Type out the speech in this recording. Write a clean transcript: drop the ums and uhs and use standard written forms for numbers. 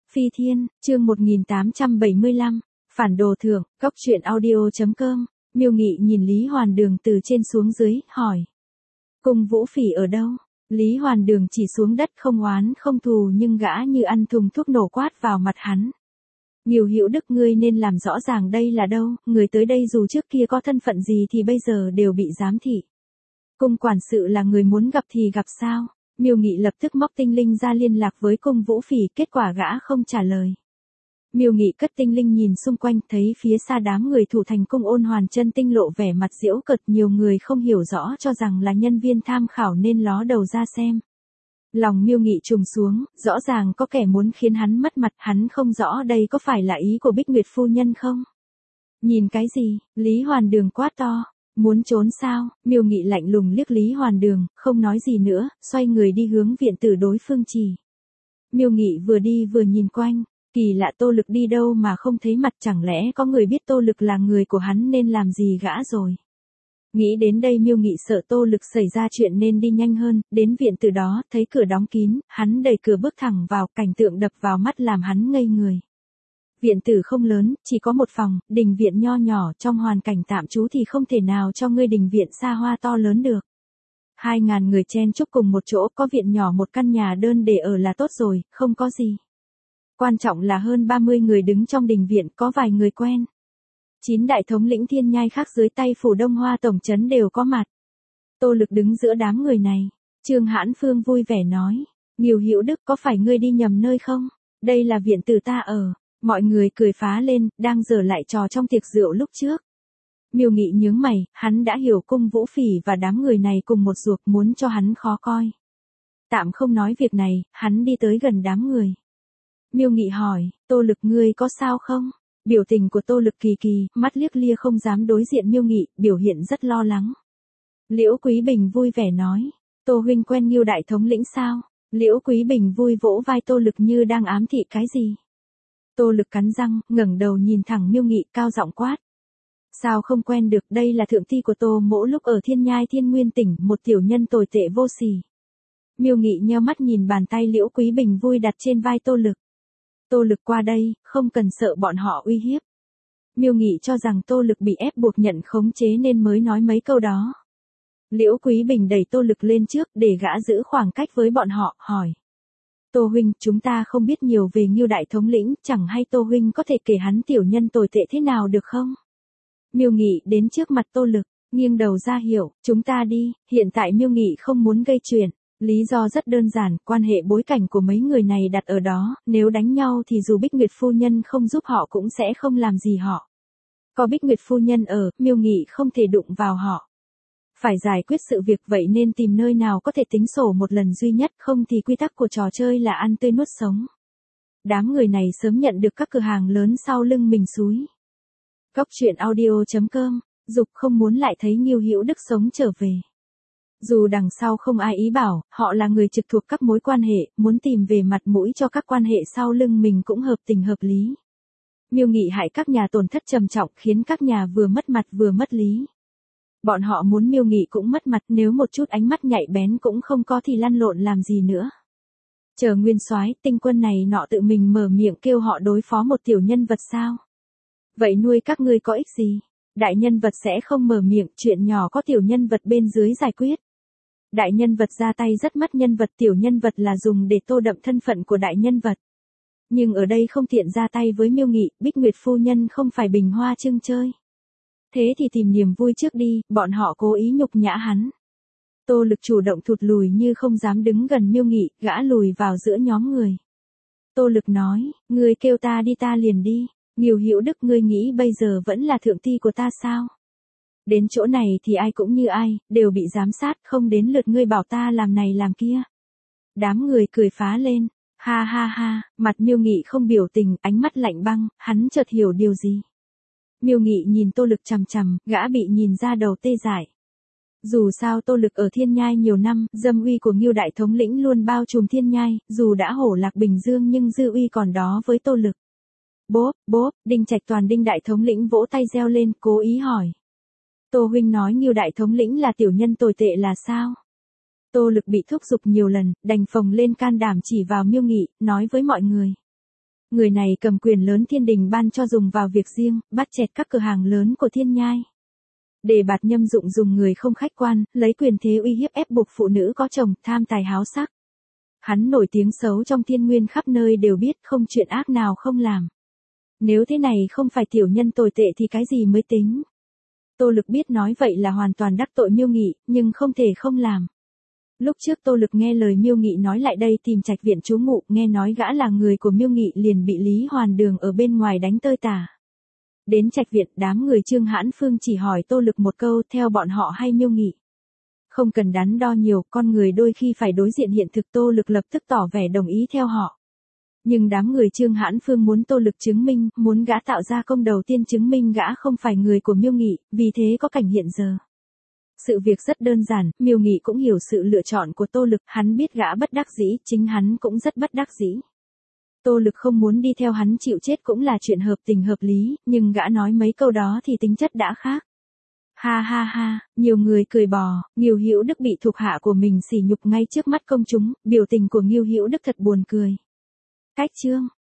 Phi Thiên, chương 1875, Phản Đồ Thượng, Cốc truyện audio.com, Miêu Nghị nhìn Lý Hoàn Đường từ trên xuống dưới, hỏi. Cung Vũ Phỉ ở đâu? Lý Hoàn Đường chỉ xuống đất không oán không thù nhưng gã như ăn thùng thuốc nổ quát vào mặt hắn. Nhiều Hữu Đức, ngươi nên làm rõ ràng đây là đâu, người tới đây dù trước kia có thân phận gì thì bây giờ đều bị giám thị. Cung quản sự là người muốn gặp thì gặp sao? Miêu Nghị lập tức móc tinh linh ra liên lạc với Cung Vũ Phỉ, kết quả gã không trả lời. Miêu Nghị cất tinh linh nhìn xung quanh, thấy phía xa đám người thủ thành cung Ôn Hoàn Chân Tinh lộ vẻ mặt giễu cợt, nhiều người không hiểu rõ cho rằng là nhân viên tham khảo nên ló đầu ra xem. Lòng Miêu Nghị trùng xuống, rõ ràng có kẻ muốn khiến hắn mất mặt, hắn không rõ đây có phải là ý của Bích Nguyệt phu nhân không? Nhìn cái gì? Lý Hoàn Đường quát to. Muốn trốn sao? Miêu Nghị lạnh lùng liếc Lý Hoàn Đường, không nói gì nữa, xoay người đi hướng viện tử đối phương chỉ. Miêu Nghị vừa đi vừa nhìn quanh, kỳ lạ, Tô Lực đi đâu mà không thấy mặt, chẳng lẽ có người biết Tô Lực là người của hắn nên làm gì gã rồi. Nghĩ đến đây Miêu Nghị sợ Tô Lực xảy ra chuyện nên đi nhanh hơn, đến viện tử đó, thấy cửa đóng kín, hắn đẩy cửa bước thẳng vào, cảnh tượng đập vào mắt làm hắn ngây người. Viện tử không lớn, chỉ có một phòng, đình viện nho nhỏ, trong hoàn cảnh tạm trú thì không thể nào cho ngươi đình viện xa hoa to lớn được. 2.000 người chen chúc cùng một chỗ, có viện nhỏ một căn nhà đơn để ở là tốt rồi, không có gì. Quan trọng là hơn 30 người đứng trong đình viện, có vài người quen. 9 đại thống lĩnh thiên nhai khác dưới tay phủ Đông Hoa tổng trấn đều có mặt. Tô Lực đứng giữa đám người này. Trương Hãn Phương vui vẻ nói, Nhiều Hữu Đức, có phải ngươi đi nhầm nơi không? Đây là viện tử ta ở. Mọi người cười phá lên, đang giở lại trò trong tiệc rượu lúc trước. Miêu Nghị nhướng mày, hắn đã hiểu Cung Vũ Phỉ và đám người này cùng một ruột, muốn cho hắn khó coi. Tạm không nói việc này, hắn đi tới gần đám người. Miêu Nghị hỏi, Tô Lực, ngươi có sao không? Biểu tình của Tô Lực kỳ kỳ, mắt liếc lia không dám đối diện Miêu Nghị, biểu hiện rất lo lắng. Liễu Quý Bình vui vẻ nói, Tô huynh quen Nghiêu đại thống lĩnh sao? Liễu Quý Bình vui vỗ vai Tô Lực như đang ám thị cái gì. Tô Lực cắn răng, ngẩng đầu nhìn thẳng Miêu Nghị, cao giọng quát. Sao không quen được, đây là thượng thi của Tô mỗ lúc ở Thiên Nhai Thiên Nguyên tỉnh, một tiểu nhân tồi tệ vô sỉ. Miêu Nghị nheo mắt nhìn bàn tay Liễu Quý Bình vui đặt trên vai Tô Lực. Tô Lực, qua đây, không cần sợ bọn họ uy hiếp. Miêu Nghị cho rằng Tô Lực bị ép buộc nhận khống chế nên mới nói mấy câu đó. Liễu Quý Bình đẩy Tô Lực lên trước để gã giữ khoảng cách với bọn họ, hỏi. Tô huynh, chúng ta không biết nhiều về Nghiêu đại thống lĩnh, chẳng hay Tô huynh có thể kể hắn tiểu nhân tồi tệ thế nào được không? Miêu Nghị đến trước mặt Tô Lực, nghiêng đầu ra hiệu, chúng ta đi, hiện tại Miêu Nghị không muốn gây chuyện. Lý do rất đơn giản, quan hệ bối cảnh của mấy người này đặt ở đó, nếu đánh nhau thì dù Bích Nguyệt phu nhân không giúp họ cũng sẽ không làm gì họ. Có Bích Nguyệt phu nhân ở, Miêu Nghị không thể đụng vào họ. Phải giải quyết sự việc, vậy nên tìm nơi nào có thể tính sổ một lần duy nhất, không thì quy tắc của trò chơi là ăn tươi nuốt sống. Đám người này sớm nhận được các cửa hàng lớn sau lưng mình xúi. Cốc truyện audio.com, dục không muốn lại thấy Nghiêu Hữu Đức sống trở về. Dù đằng sau không ai ý bảo, họ là người trực thuộc các mối quan hệ, muốn tìm về mặt mũi cho các quan hệ sau lưng mình cũng hợp tình hợp lý. Miêu Nghị hại các nhà tổn thất trầm trọng, khiến các nhà vừa mất mặt vừa mất lý. Bọn họ muốn Miêu Nghị cũng mất mặt, nếu một chút ánh mắt nhạy bén cũng không có thì lăn lộn làm gì nữa. Chờ Nguyên Soái, Tinh Quân này nọ tự mình mở miệng kêu họ đối phó một tiểu nhân vật sao? Vậy nuôi các ngươi có ích gì? Đại nhân vật sẽ không mở miệng, chuyện nhỏ có tiểu nhân vật bên dưới giải quyết. Đại nhân vật ra tay rất mất nhân vật, tiểu nhân vật là dùng để tô đậm thân phận của đại nhân vật. Nhưng ở đây không tiện ra tay với Miêu Nghị, Bích Nguyệt phu nhân không phải bình hoa trưng chơi. Thế thì tìm niềm vui trước đi, bọn họ cố ý nhục nhã hắn. Tô Lực chủ động thụt lùi như không dám đứng gần Miêu Nghị, gã lùi vào giữa nhóm người. Tô Lực nói, ngươi kêu ta đi ta liền đi, Nghiêu Hữu Đức, ngươi nghĩ bây giờ vẫn là thượng thi của ta sao? Đến chỗ này thì ai cũng như ai, đều bị giám sát, không đến lượt ngươi bảo ta làm này làm kia. Đám người cười phá lên, ha ha ha, mặt Miêu Nghị không biểu tình, ánh mắt lạnh băng, hắn chợt hiểu điều gì. Miêu Nghị nhìn Tô Lực chằm chằm, gã bị nhìn ra đầu tê dại. Dù sao Tô Lực ở Thiên Nhai nhiều năm, dâm uy của Nghiêu đại thống lĩnh luôn bao trùm Thiên Nhai, dù đã hổ lạc Bình Dương nhưng dư uy còn đó với Tô Lực. Bốp, bốp, Đinh Trạch Toàn Đinh đại thống lĩnh vỗ tay reo lên, cố ý hỏi. Tô huynh nói Nghiêu đại thống lĩnh là tiểu nhân tồi tệ là sao? Tô Lực bị thúc giục nhiều lần, đành phồng lên can đảm chỉ vào Miêu Nghị, nói với mọi người. Người này cầm quyền lớn thiên đình ban cho dùng vào việc riêng, bắt chẹt các cửa hàng lớn của thiên nhai. Đề bạt nhâm dụng dùng người không khách quan, lấy quyền thế uy hiếp ép buộc phụ nữ có chồng, tham tài háo sắc. Hắn nổi tiếng xấu trong thiên nguyên khắp nơi đều biết, không chuyện ác nào không làm. Nếu thế này không phải tiểu nhân tồi tệ thì cái gì mới tính. Tô Lực biết nói vậy là hoàn toàn đắc tội Miêu Nghị, nhưng không thể không làm. Lúc trước Tô Lực nghe lời Miêu Nghị nói lại đây tìm Trạch Viện trú ngụ, nghe nói gã là người của Miêu Nghị liền bị Lý Hoàn Đường ở bên ngoài đánh tơi tả. Đến Trạch Viện, đám người Trương Hãn Phương chỉ hỏi Tô Lực một câu, theo bọn họ hay Miêu Nghị. Không cần đắn đo nhiều, con người đôi khi phải đối diện hiện thực. Tô Lực lập tức tỏ vẻ đồng ý theo họ. Nhưng đám người Trương Hãn Phương muốn Tô Lực chứng minh, muốn gã tạo ra công đầu tiên chứng minh gã không phải người của Miêu Nghị, vì thế có cảnh hiện giờ. Sự việc rất đơn giản, Miêu Nghị cũng hiểu sự lựa chọn của Tô Lực, hắn biết gã bất đắc dĩ, chính hắn cũng rất bất đắc dĩ. Tô Lực không muốn đi theo hắn chịu chết cũng là chuyện hợp tình hợp lý, nhưng gã nói mấy câu đó thì tính chất đã khác. Ha ha ha, nhiều người cười bò, Ngưu Hữu Đức bị thuộc hạ của mình sỉ nhục ngay trước mắt công chúng, biểu tình của Ngưu Hữu Đức thật buồn cười. Cách chương